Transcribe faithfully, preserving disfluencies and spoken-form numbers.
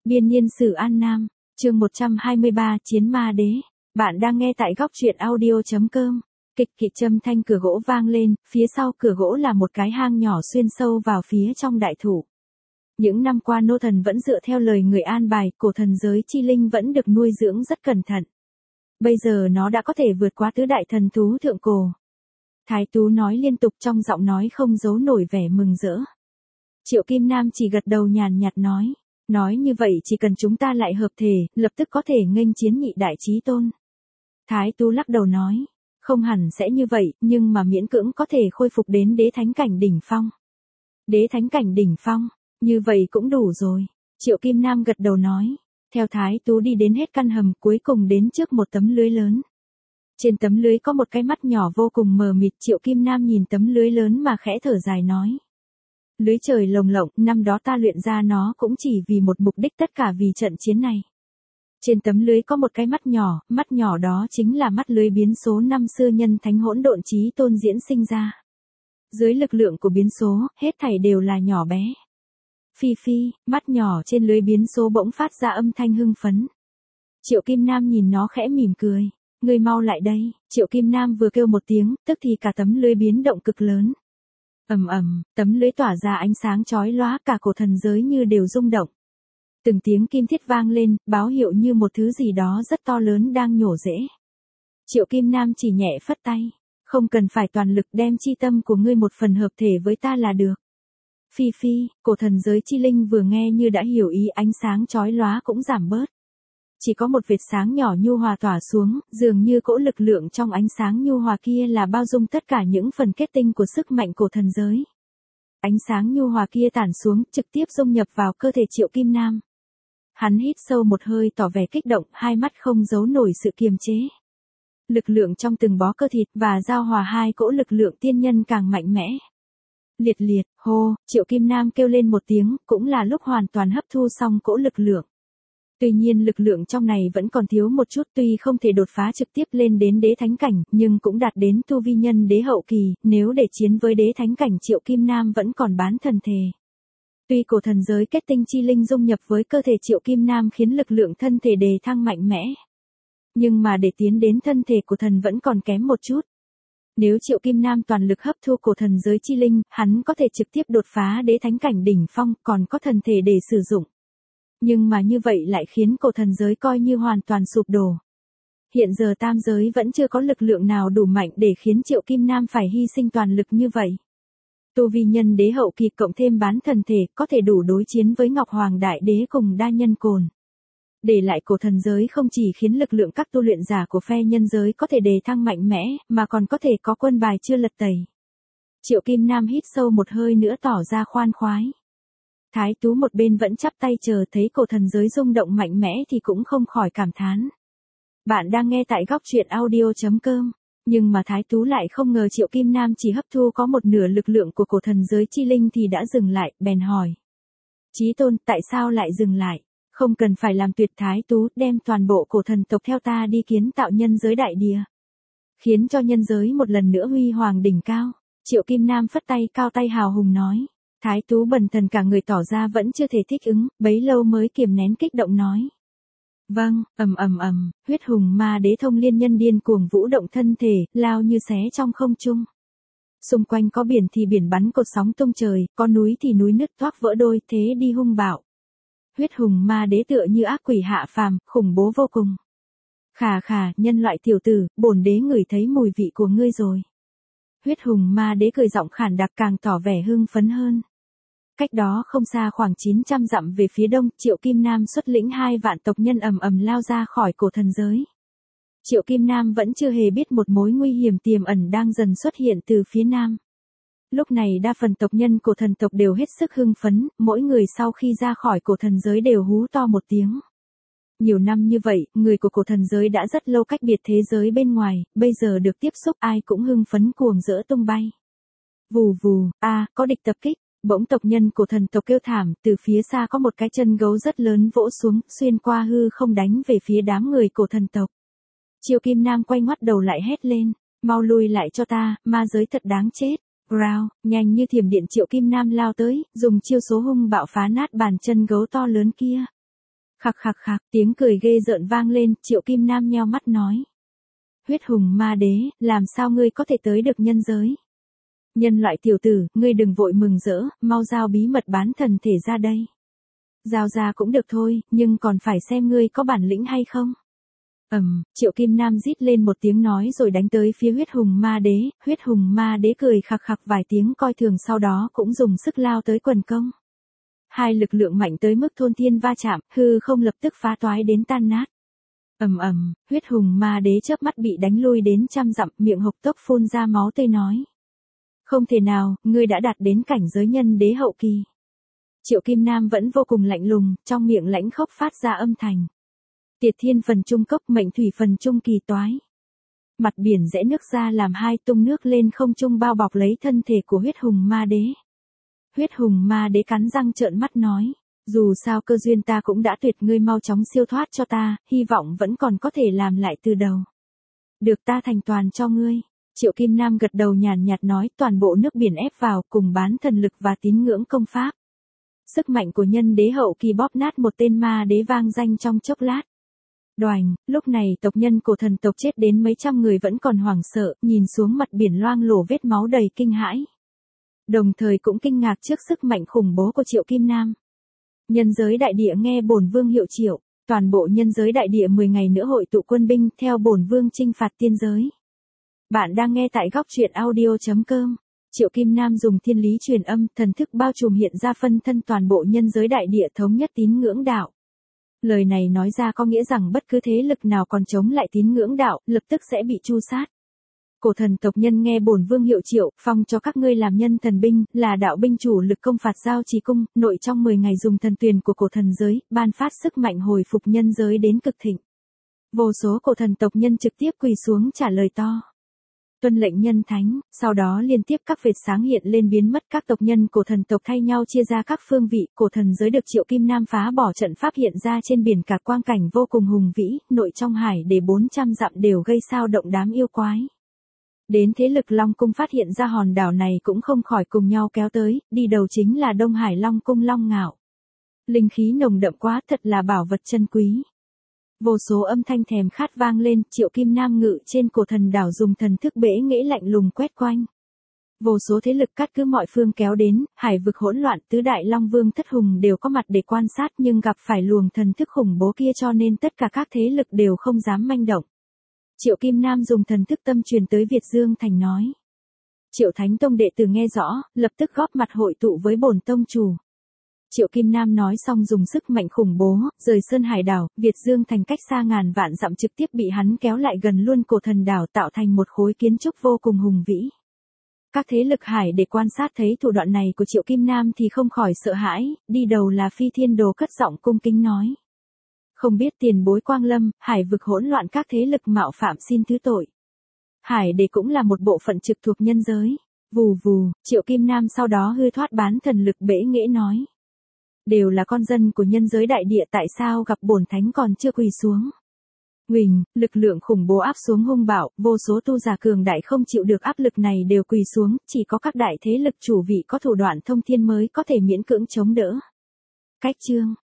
Biên niên sử An Nam, chương một trăm hai mươi ba Chiến Ma Đế. Bạn đang nghe tại góc truyện audio.com. Kịch kịch châm thanh cửa gỗ vang lên, phía sau cửa gỗ là một cái hang nhỏ xuyên sâu vào phía trong đại thụ. Những năm qua nô thần vẫn dựa theo lời người an bài, cổ thần giới chi linh vẫn được nuôi dưỡng rất cẩn thận. Bây giờ nó đã có thể vượt qua tứ đại thần thú thượng cổ. Thái Tú nói liên tục trong giọng nói không giấu nổi vẻ mừng rỡ. Triệu Kim Nam chỉ gật đầu nhàn nhạt nói. Nói như vậy chỉ cần chúng ta lại hợp thể, lập tức có thể nghênh chiến nhị đại chí tôn. Thái Tú lắc đầu nói. Không hẳn sẽ như vậy, nhưng mà miễn cưỡng có thể khôi phục đến đế thánh cảnh đỉnh phong. Đế thánh cảnh đỉnh phong, như vậy cũng đủ rồi. Triệu Kim Nam gật đầu nói. Theo Thái Tú đi đến hết căn hầm, cuối cùng đến trước một tấm lưới lớn. Trên tấm lưới có một cái mắt nhỏ vô cùng mờ mịt. Triệu Kim Nam nhìn tấm lưới lớn mà khẽ thở dài nói. Lưới trời lồng lộng, năm đó ta luyện ra nó cũng chỉ vì một mục đích, tất cả vì trận chiến này. Trên tấm lưới có một cái mắt nhỏ, mắt nhỏ đó chính là mắt lưới biến số năm xưa nhân thánh hỗn độn chí tôn diễn sinh ra. Dưới lực lượng của biến số, hết thảy đều là nhỏ bé. Phi phi, mắt nhỏ trên lưới biến số bỗng phát ra âm thanh hưng phấn. Triệu Kim Nam nhìn nó khẽ mỉm cười. Ngươi mau lại đây. Triệu Kim Nam vừa kêu một tiếng, tức thì cả tấm lưới biến động cực lớn. Ầm ầm, tấm lưới tỏa ra ánh sáng chói lóa, cả cổ thần giới như đều rung động. Từng tiếng kim thiết vang lên, báo hiệu như một thứ gì đó rất to lớn đang nhổ rễ. Triệu Kim Nam chỉ nhẹ phất tay. Không cần phải toàn lực, đem chi tâm của ngươi một phần hợp thể với ta là được. Phi phi, cổ thần giới chi linh vừa nghe như đã hiểu ý, ánh sáng chói lóa cũng giảm bớt. Chỉ có một vệt sáng nhỏ nhu hòa tỏa xuống, dường như cỗ lực lượng trong ánh sáng nhu hòa kia là bao dung tất cả những phần kết tinh của sức mạnh cổ thần giới. Ánh sáng nhu hòa kia tản xuống, trực tiếp dung nhập vào cơ thể Triệu Kim Nam. Hắn hít sâu một hơi tỏ vẻ kích động, hai mắt không giấu nổi sự kiềm chế. Lực lượng trong từng bó cơ thịt và giao hòa hai cỗ lực lượng tiên nhân càng mạnh mẽ. Liệt liệt, hô, Triệu Kim Nam kêu lên một tiếng, cũng là lúc hoàn toàn hấp thu xong cỗ lực lượng. Tuy nhiên lực lượng trong này vẫn còn thiếu một chút, tuy không thể đột phá trực tiếp lên đến đế thánh cảnh, nhưng cũng đạt đến tu vi nhân đế hậu kỳ, nếu để chiến với đế thánh cảnh Triệu Kim Nam vẫn còn bán thần thể. Tuy cổ thần giới kết tinh chi linh dung nhập với cơ thể Triệu Kim Nam khiến lực lượng thân thể đề thăng mạnh mẽ. Nhưng mà để tiến đến thân thể của thần vẫn còn kém một chút. Nếu Triệu Kim Nam toàn lực hấp thu cổ thần giới chi linh, hắn có thể trực tiếp đột phá đế thánh cảnh đỉnh phong, còn có thần thể để sử dụng. Nhưng mà như vậy lại khiến cổ thần giới coi như hoàn toàn sụp đổ. Hiện giờ tam giới vẫn chưa có lực lượng nào đủ mạnh để khiến Triệu Kim Nam phải hy sinh toàn lực như vậy. Tu vi nhân đế hậu kỳ cộng thêm bán thần thể có thể đủ đối chiến với Ngọc Hoàng Đại Đế cùng đa nhân cồn. Để lại cổ thần giới không chỉ khiến lực lượng các tu luyện giả của phe nhân giới có thể đề thăng mạnh mẽ, mà còn có thể có quân bài chưa lật tẩy. Triệu Kim Nam hít sâu một hơi nữa tỏ ra khoan khoái. Thái Tú một bên vẫn chắp tay chờ, thấy cổ thần giới rung động mạnh mẽ thì cũng không khỏi cảm thán. Bạn đang nghe tại góc truyện audio.com. Nhưng mà Thái Tú lại không ngờ Triệu Kim Nam chỉ hấp thu có một nửa lực lượng của cổ thần giới chi linh thì đã dừng lại, bèn hỏi. Chí tôn, tại sao lại dừng lại? Không cần phải làm tuyệt. Thái Tú, đem toàn bộ cổ thần tộc theo ta đi kiến tạo nhân giới đại địa. Khiến cho nhân giới một lần nữa huy hoàng đỉnh cao. Triệu Kim Nam phất tay cao tay hào hùng nói. Thái Tú bần thần cả người tỏ ra vẫn chưa thể thích ứng, bấy lâu mới kiềm nén kích động nói. Vâng, ầm ầm ầm, huyết hùng ma đế thông liên nhân điên cuồng vũ động thân thể, lao như xé trong không trung. Xung quanh có biển thì biển bắn cột sóng tung trời, có núi thì núi nứt toác vỡ đôi, thế đi hung bạo. Huyết hùng ma đế tựa như ác quỷ hạ phàm, khủng bố vô cùng. Khà khà, nhân loại tiểu tử, bổn đế ngửi thấy mùi vị của ngươi rồi. Huyết hùng ma đế cười giọng khản đặc càng tỏ vẻ hưng phấn hơn. Cách đó không xa khoảng chín trăm dặm về phía đông, Triệu Kim Nam xuất lĩnh hai vạn tộc nhân ầm ầm lao ra khỏi cổ thần giới. Triệu Kim Nam vẫn chưa hề biết một mối nguy hiểm tiềm ẩn đang dần xuất hiện từ phía nam. Lúc này đa phần tộc nhân cổ thần tộc đều hết sức hưng phấn, mỗi người sau khi ra khỏi cổ thần giới đều hú to một tiếng. Nhiều năm như vậy, người của cổ thần giới đã rất lâu cách biệt thế giới bên ngoài, bây giờ được tiếp xúc ai cũng hưng phấn cuồng dỡ tung bay. Vù vù, a, à, có địch tập kích. Bỗng tộc nhân của thần tộc kêu thảm, từ phía xa có một cái chân gấu rất lớn vỗ xuống, xuyên qua hư không đánh về phía đám người của thần tộc. Triệu Kim Nam quay ngoắt đầu lại hét lên, mau lui lại cho ta, ma giới thật đáng chết. Growl, nhanh như thiểm điện Triệu Kim Nam lao tới, dùng chiêu số hung bạo phá nát bàn chân gấu to lớn kia. Khặc khặc khặc, tiếng cười ghê rợn vang lên, Triệu Kim Nam nheo mắt nói. Huyết hùng ma đế, làm sao ngươi có thể tới được nhân giới? Nhân loại tiểu tử, ngươi đừng vội mừng rỡ, mau giao bí mật bán thần thể ra đây. Giao ra cũng được thôi, nhưng còn phải xem ngươi có bản lĩnh hay không. Ầm, um, Triệu Kim Nam rít lên một tiếng nói rồi đánh tới phía huyết hùng ma đế, huyết hùng ma đế cười khặc khặc vài tiếng coi thường sau đó cũng dùng sức lao tới quần công. Hai lực lượng mạnh tới mức thôn thiên va chạm, hư không lập tức phá toái đến tan nát. Ầm ầm, huyết hùng ma đế chớp mắt bị đánh lui đến trăm dặm, miệng hộc tốc phun ra máu tươi nói. Không thể nào, ngươi đã đạt đến cảnh giới nhân đế hậu kỳ. Triệu Kim Nam vẫn vô cùng lạnh lùng, trong miệng lãnh khốc phát ra âm thanh. Tiệt thiên phần trung cốc, mệnh thủy phần trung kỳ toái. Mặt biển rẽ nước ra làm hai, tung nước lên không trung bao bọc lấy thân thể của huyết hùng ma đế. Huyết hùng ma đế cắn răng trợn mắt nói, dù sao cơ duyên ta cũng đã tuyệt, ngươi mau chóng siêu thoát cho ta, hy vọng vẫn còn có thể làm lại từ đầu. Được, ta thành toàn cho ngươi. Triệu Kim Nam gật đầu nhàn nhạt nói, toàn bộ nước biển ép vào cùng bán thần lực và tín ngưỡng công pháp. Sức mạnh của nhân đế hậu kỳ bóp nát một tên ma đế vang danh trong chốc lát. Đoành, lúc này tộc nhân của thần tộc chết đến mấy trăm người vẫn còn hoảng sợ, nhìn xuống mặt biển loang lổ vết máu đầy kinh hãi. Đồng thời cũng kinh ngạc trước sức mạnh khủng bố của Triệu Kim Nam. Nhân giới đại địa nghe bổn vương hiệu triệu, toàn bộ nhân giới đại địa mười ngày nữa hội tụ quân binh theo bổn vương chinh phạt tiên giới. Bạn đang nghe tại góc truyện audio chấm com. Triệu Kim Nam dùng thiên lý truyền âm, thần thức bao trùm hiện ra phân thân toàn bộ nhân giới đại địa thống nhất tín ngưỡng đạo. Lời này nói ra có nghĩa rằng bất cứ thế lực nào còn chống lại tín ngưỡng đạo, lập tức sẽ bị tru sát. Cổ thần tộc nhân nghe bổn vương hiệu triệu, phong cho các ngươi làm nhân thần binh, là đạo binh chủ lực công phạt giao trì cung, nội trong mười ngày dùng thần tuyền của cổ thần giới, ban phát sức mạnh hồi phục nhân giới đến cực thịnh. Vô số cổ thần tộc nhân trực tiếp quỳ xuống trả lời to. Tuân lệnh nhân thánh, sau đó liên tiếp các vệt sáng hiện lên biến mất, các tộc nhân cổ thần tộc thay nhau chia ra các phương vị, cổ thần giới được Triệu Kim Nam phá bỏ, trận pháp hiện ra trên biển cả, quang cảnh vô cùng hùng vĩ, nội trong hải để bốn trăm dặm đều gây sao động đám yêu quái. Đến thế lực Long Cung phát hiện ra hòn đảo này cũng không khỏi cùng nhau kéo tới, đi đầu chính là Đông Hải Long Cung Long Ngạo. Linh khí nồng đậm quá, thật là bảo vật chân quý. Vô số âm thanh thèm khát vang lên, Triệu Kim Nam ngự trên cổ thần đảo dùng thần thức bẽ nghễ lạnh lùng quét quanh. Vô số thế lực cắt cứ mọi phương kéo đến, hải vực hỗn loạn, tứ đại Long Vương thất hùng đều có mặt để quan sát nhưng gặp phải luồng thần thức khủng bố kia cho nên tất cả các thế lực đều không dám manh động. Triệu Kim Nam dùng thần thức tâm truyền tới Việt Dương Thành nói. Triệu Thánh Tông đệ tử nghe rõ, lập tức góp mặt hội tụ với bổn tông chủ. Triệu Kim Nam nói xong dùng sức mạnh khủng bố, rời Sơn Hải đảo, Việt Dương Thành cách xa ngàn vạn dặm trực tiếp bị hắn kéo lại gần luôn cổ thần đảo, tạo thành một khối kiến trúc vô cùng hùng vĩ. Các thế lực hải để quan sát thấy thủ đoạn này của Triệu Kim Nam thì không khỏi sợ hãi, đi đầu là Phi Thiên Đồ cất giọng cung kính nói. Không biết tiền bối quang lâm, hải vực hỗn loạn, các thế lực mạo phạm xin thứ tội. Hải để cũng là một bộ phận trực thuộc nhân giới. Vù vù, Triệu Kim Nam sau đó hư thoát bán thần lực bẽ nghễ nói. Đều là con dân của nhân giới đại địa, tại sao gặp bổn thánh còn chưa quỳ xuống. Huỳnh, lực lượng khủng bố áp xuống hung bạo, vô số tu giả cường đại không chịu được áp lực này đều quỳ xuống, chỉ có các đại thế lực chủ vị có thủ đoạn thông thiên mới có thể miễn cưỡng chống đỡ. Cách chương.